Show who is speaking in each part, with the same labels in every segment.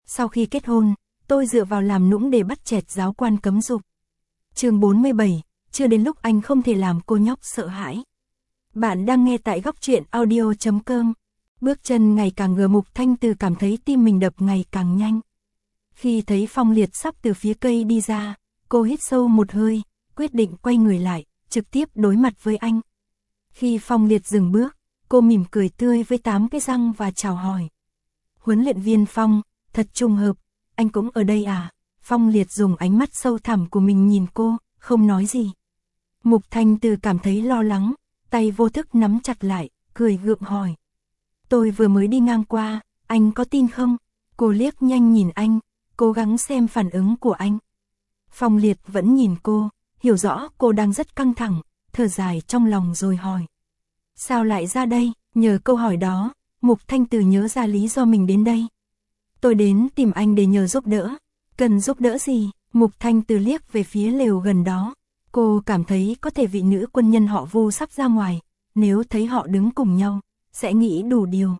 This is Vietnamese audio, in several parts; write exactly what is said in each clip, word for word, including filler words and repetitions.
Speaker 1: Sau khi kết hôn, tôi dựa vào làm nũng để bắt chẹt giáo quan cấm dục. Chương bốn mươi bảy, chưa đến lúc anh không thể làm cô nhóc sợ hãi. Bạn đang nghe tại góc truyện audio chấm com. Bước chân ngày càng ngờ Mục Thanh Từ cảm thấy tim mình đập ngày càng nhanh. Khi thấy Phong Liệt sắp từ phía cây đi ra, cô hít sâu một hơi, quyết định quay người lại, trực tiếp đối mặt với anh. Khi Phong Liệt dừng bước, cô mỉm cười tươi với tám cái răng và chào hỏi. Huấn luyện viên Phong, thật trùng hợp, anh cũng ở đây à? Phong Liệt dùng ánh mắt sâu thẳm của mình nhìn cô, không nói gì. Mục Thanh Từ cảm thấy lo lắng, tay vô thức nắm chặt lại, cười gượng hỏi. Tôi vừa mới đi ngang qua, anh có tin không? Cô liếc nhanh nhìn anh, cố gắng xem phản ứng của anh. Phong Liệt vẫn nhìn cô, hiểu rõ cô đang rất căng thẳng, thở dài trong lòng rồi hỏi. Sao lại ra đây? Nhờ câu hỏi đó, Mục Thanh Từ nhớ ra lý do mình đến đây. Tôi đến tìm anh để nhờ giúp đỡ. Cần giúp đỡ gì? Mục Thanh Từ liếc về phía lều gần đó. Cô cảm thấy có thể vị nữ quân nhân họ Vu sắp ra ngoài, nếu thấy họ đứng cùng nhau, sẽ nghĩ đủ điều.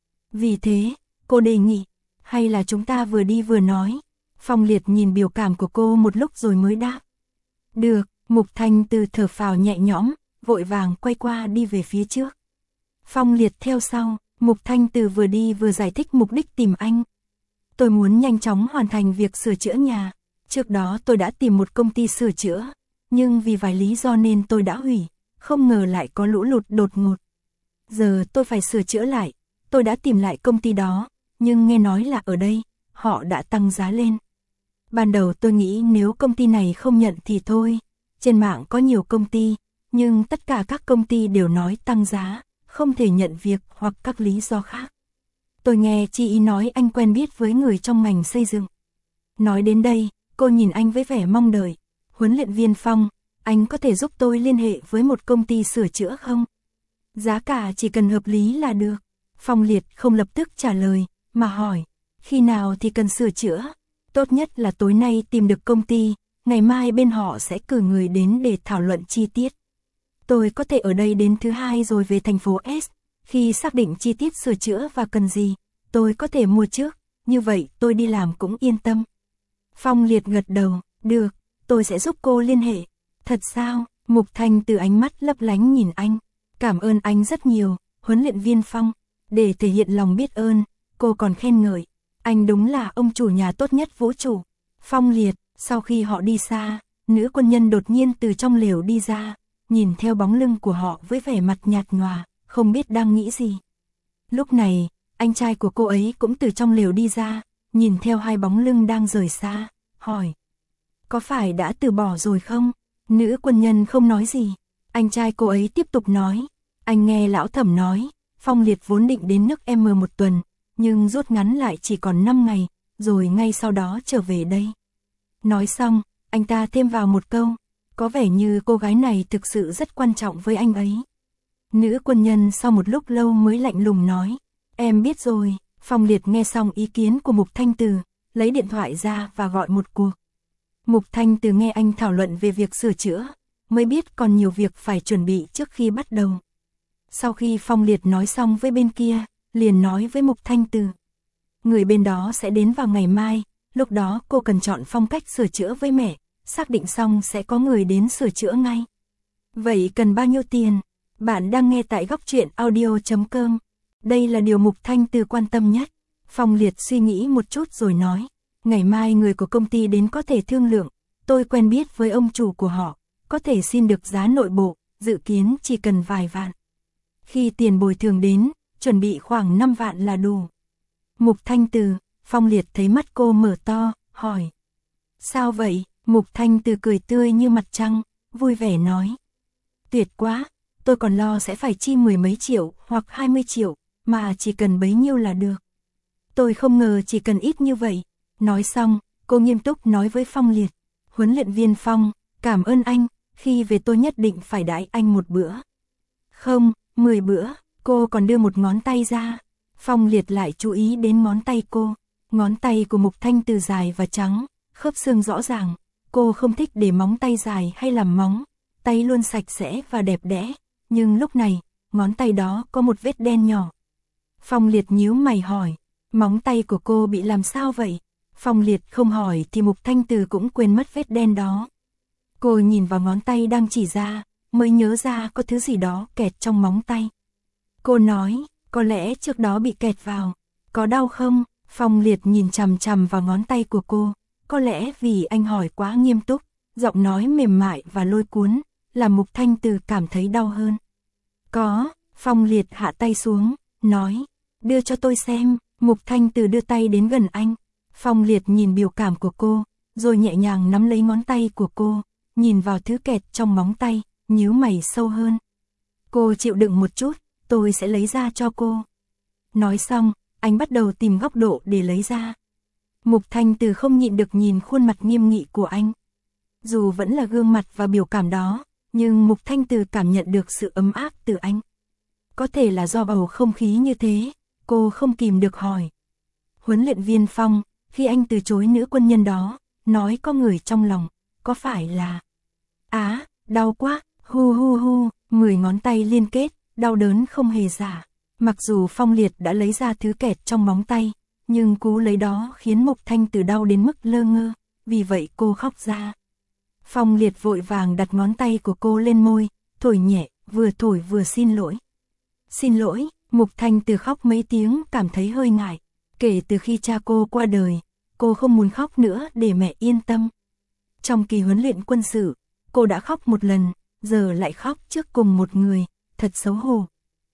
Speaker 1: Vì thế, cô đề nghị, hay là chúng ta vừa đi vừa nói. Phong Liệt nhìn biểu cảm của cô một lúc rồi mới đáp. Được, Mục Thanh Từ thở phào nhẹ nhõm, vội vàng quay qua đi về phía trước. Phong Liệt theo sau, Mục Thanh Từ vừa đi vừa giải thích mục đích tìm anh. Tôi muốn nhanh chóng hoàn thành việc sửa chữa nhà. Trước đó tôi đã tìm một công ty sửa chữa, nhưng vì vài lý do nên tôi đã hủy, không ngờ lại có lũ lụt đột ngột. Giờ tôi phải sửa chữa lại, tôi đã tìm lại công ty đó, nhưng nghe nói là ở đây, họ đã tăng giá lên. Ban đầu tôi nghĩ nếu công ty này không nhận thì thôi, trên mạng có nhiều công ty, nhưng tất cả các công ty đều nói tăng giá, không thể nhận việc hoặc các lý do khác. Tôi nghe chị ý nói anh quen biết với người trong ngành xây dựng. Nói đến đây, cô nhìn anh với vẻ mong đợi. Huấn luyện viên Phong, anh có thể giúp tôi liên hệ với một công ty sửa chữa không? Giá cả chỉ cần hợp lý là được. Phong Liệt không lập tức trả lời, mà hỏi, khi nào thì cần sửa chữa? Tốt nhất là tối nay tìm được công ty, ngày mai bên họ sẽ cử người đến để thảo luận chi tiết. Tôi có thể ở đây đến thứ hai rồi về thành phố S, khi xác định chi tiết sửa chữa và cần gì, tôi có thể mua trước, như vậy tôi đi làm cũng yên tâm. Phong Liệt gật đầu, được, tôi sẽ giúp cô liên hệ. Thật sao? Mục Thanh Từ ánh mắt lấp lánh nhìn anh. Cảm ơn anh rất nhiều, huấn luyện viên Phong. Để thể hiện lòng biết ơn, cô còn khen ngợi. Anh đúng là ông chủ nhà tốt nhất vũ trụ. Phong Liệt, sau khi họ đi xa, nữ quân nhân đột nhiên từ trong lều đi ra, nhìn theo bóng lưng của họ với vẻ mặt nhạt nhòa, không biết đang nghĩ gì. Lúc này, anh trai của cô ấy cũng từ trong lều đi ra, nhìn theo hai bóng lưng đang rời xa, hỏi. Có phải đã từ bỏ rồi không? Nữ quân nhân không nói gì. Anh trai cô ấy tiếp tục nói. Anh nghe lão thẩm nói, Phong Liệt vốn định đến nước M một tuần, nhưng rút ngắn lại chỉ còn năm ngày, rồi ngay sau đó trở về đây. Nói xong, anh ta thêm vào một câu, có vẻ như cô gái này thực sự rất quan trọng với anh ấy. Nữ quân nhân sau một lúc lâu mới lạnh lùng nói, em biết rồi. Phong Liệt nghe xong ý kiến của Mục Thanh Từ, lấy điện thoại ra và gọi một cuộc. Mục Thanh Từ nghe anh thảo luận về việc sửa chữa, mới biết còn nhiều việc phải chuẩn bị trước khi bắt đầu. Sau khi Phong Liệt nói xong với bên kia, liền nói với Mục Thanh Từ. Người bên đó sẽ đến vào ngày mai, lúc đó cô cần chọn phong cách sửa chữa với mẹ, xác định xong sẽ có người đến sửa chữa ngay. Vậy cần bao nhiêu tiền? Bạn đang nghe tại góc truyện audio chấm com. Đây là điều Mục Thanh Từ quan tâm nhất. Phong Liệt suy nghĩ một chút rồi nói. Ngày mai người của công ty đến có thể thương lượng. Tôi quen biết với ông chủ của họ. Có thể xin được giá nội bộ, dự kiến chỉ cần vài vạn. Khi tiền bồi thường đến, chuẩn bị khoảng năm vạn là đủ. Mục Thanh Từ, Phong Liệt thấy mắt cô mở to, hỏi. Sao vậy? Mục Thanh Từ cười tươi như mặt trăng, vui vẻ nói. Tuyệt quá, tôi còn lo sẽ phải chi mười mấy triệu hoặc hai mươi triệu, mà chỉ cần bấy nhiêu là được. Tôi không ngờ chỉ cần ít như vậy. Nói xong, cô nghiêm túc nói với Phong Liệt. Huấn luyện viên Phong, cảm ơn anh, khi về tôi nhất định phải đãi anh một bữa. Không, mười bữa, cô còn đưa một ngón tay ra. Phong Liệt lại chú ý đến ngón tay cô. Ngón tay của Mục Thanh Từ dài và trắng, khớp xương rõ ràng. Cô không thích để móng tay dài hay làm móng. Tay luôn sạch sẽ và đẹp đẽ. Nhưng lúc này, ngón tay đó có một vết đen nhỏ. Phong Liệt nhíu mày hỏi. Móng tay của cô bị làm sao vậy? Phong Liệt không hỏi thì Mục Thanh Từ cũng quên mất vết đen đó. Cô nhìn vào ngón tay đang chỉ ra, mới nhớ ra có thứ gì đó kẹt trong móng tay. Cô nói, có lẽ trước đó bị kẹt vào. Có đau không? Phong Liệt nhìn chằm chằm vào ngón tay của cô. Có lẽ vì anh hỏi quá nghiêm túc, giọng nói mềm mại và lôi cuốn, làm Mục Thanh Từ cảm thấy đau hơn. Có, Phong Liệt hạ tay xuống, nói, đưa cho tôi xem. Mục Thanh Từ đưa tay đến gần anh. Phong Liệt nhìn biểu cảm của cô, rồi nhẹ nhàng nắm lấy ngón tay của cô, nhìn vào thứ kẹt trong móng tay, nhíu mày sâu hơn. Cô chịu đựng một chút, tôi sẽ lấy ra cho cô. Nói xong, anh bắt đầu tìm góc độ để lấy ra. Mục Thanh Từ không nhịn được nhìn khuôn mặt nghiêm nghị của anh. Dù vẫn là gương mặt và biểu cảm đó, nhưng Mục Thanh Từ cảm nhận được sự ấm áp từ anh. Có thể là do bầu không khí như thế, cô không kìm được hỏi. Huấn luyện viên Phong, khi anh từ chối nữ quân nhân đó, nói có người trong lòng, có phải là... Á, đau quá, hu hu hu, mười ngón tay liên kết, đau đớn không hề giả. Mặc dù Phong Liệt đã lấy ra thứ kẹt trong móng tay, nhưng cú lấy đó khiến Mục Thanh Từ đau đến mức lơ ngơ, vì vậy cô khóc ra. Phong Liệt vội vàng đặt ngón tay của cô lên môi, thổi nhẹ, vừa thổi vừa xin lỗi. Xin lỗi, Mục Thanh Từ khóc mấy tiếng cảm thấy hơi ngại. Kể từ khi cha cô qua đời, cô không muốn khóc nữa để mẹ yên tâm. Trong kỳ huấn luyện quân sự, cô đã khóc một lần, giờ lại khóc trước cùng một người, thật xấu hổ.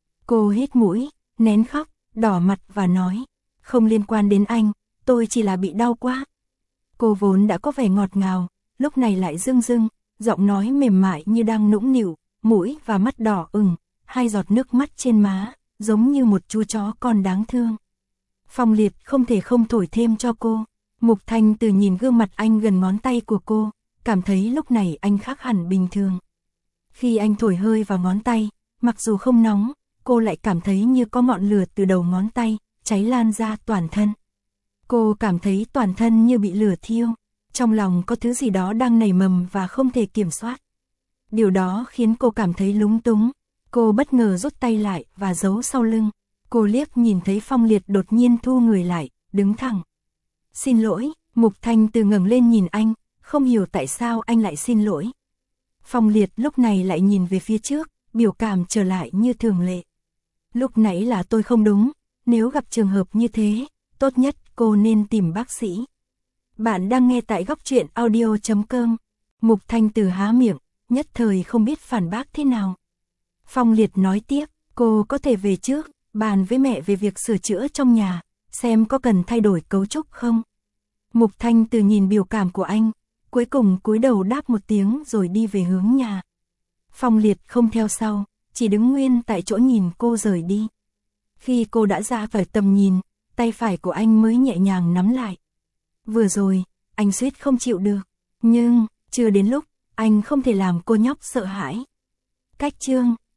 Speaker 1: Cô hít mũi, nén khóc, đỏ mặt và nói, không liên quan đến anh, tôi chỉ là bị đau quá. Cô vốn đã có vẻ ngọt ngào, lúc này lại rưng rưng, giọng nói mềm mại như đang nũng nịu, mũi và mắt đỏ ửng, hai giọt nước mắt trên má, giống như một chú chó con đáng thương. Phong Liệt không thể không thổi thêm cho cô. Mục Thanh Từ nhìn gương mặt anh gần ngón tay của cô, cảm thấy lúc này anh khác hẳn bình thường. Khi anh thổi hơi vào ngón tay, mặc dù không nóng, cô lại cảm thấy như có ngọn lửa từ đầu ngón tay, cháy lan ra toàn thân. Cô cảm thấy toàn thân như bị lửa thiêu, trong lòng có thứ gì đó đang nảy mầm và không thể kiểm soát. Điều đó khiến cô cảm thấy lúng túng, cô bất ngờ rút tay lại và giấu sau lưng. Cô liếc nhìn thấy Phong Liệt đột nhiên thu người lại, đứng thẳng. Xin lỗi, Mục Thanh Từ ngẩng lên nhìn anh, không hiểu tại sao anh lại xin lỗi. Phong Liệt lúc này lại nhìn về phía trước, biểu cảm trở lại như thường lệ. Lúc nãy là tôi không đúng, nếu gặp trường hợp như thế, tốt nhất cô nên tìm bác sĩ. Bạn đang nghe tại góc truyện audio chấm com. Mục Thanh Từ há miệng, nhất thời không biết phản bác thế nào. Phong Liệt nói tiếp, cô có thể về trước, bàn với mẹ về việc sửa chữa trong nhà, xem có cần thay đổi cấu trúc không. Mục Thanh Từ nhìn biểu cảm của anh, cuối cùng cúi đầu đáp một tiếng rồi đi về hướng nhà. Phong Liệt không theo sau, chỉ đứng nguyên tại chỗ nhìn cô rời đi. Khi cô đã ra khỏi tầm nhìn, tay phải của anh mới nhẹ nhàng nắm lại. Vừa rồi, anh suýt không chịu được, nhưng chưa đến lúc, anh không thể làm cô nhóc sợ hãi. Cách chương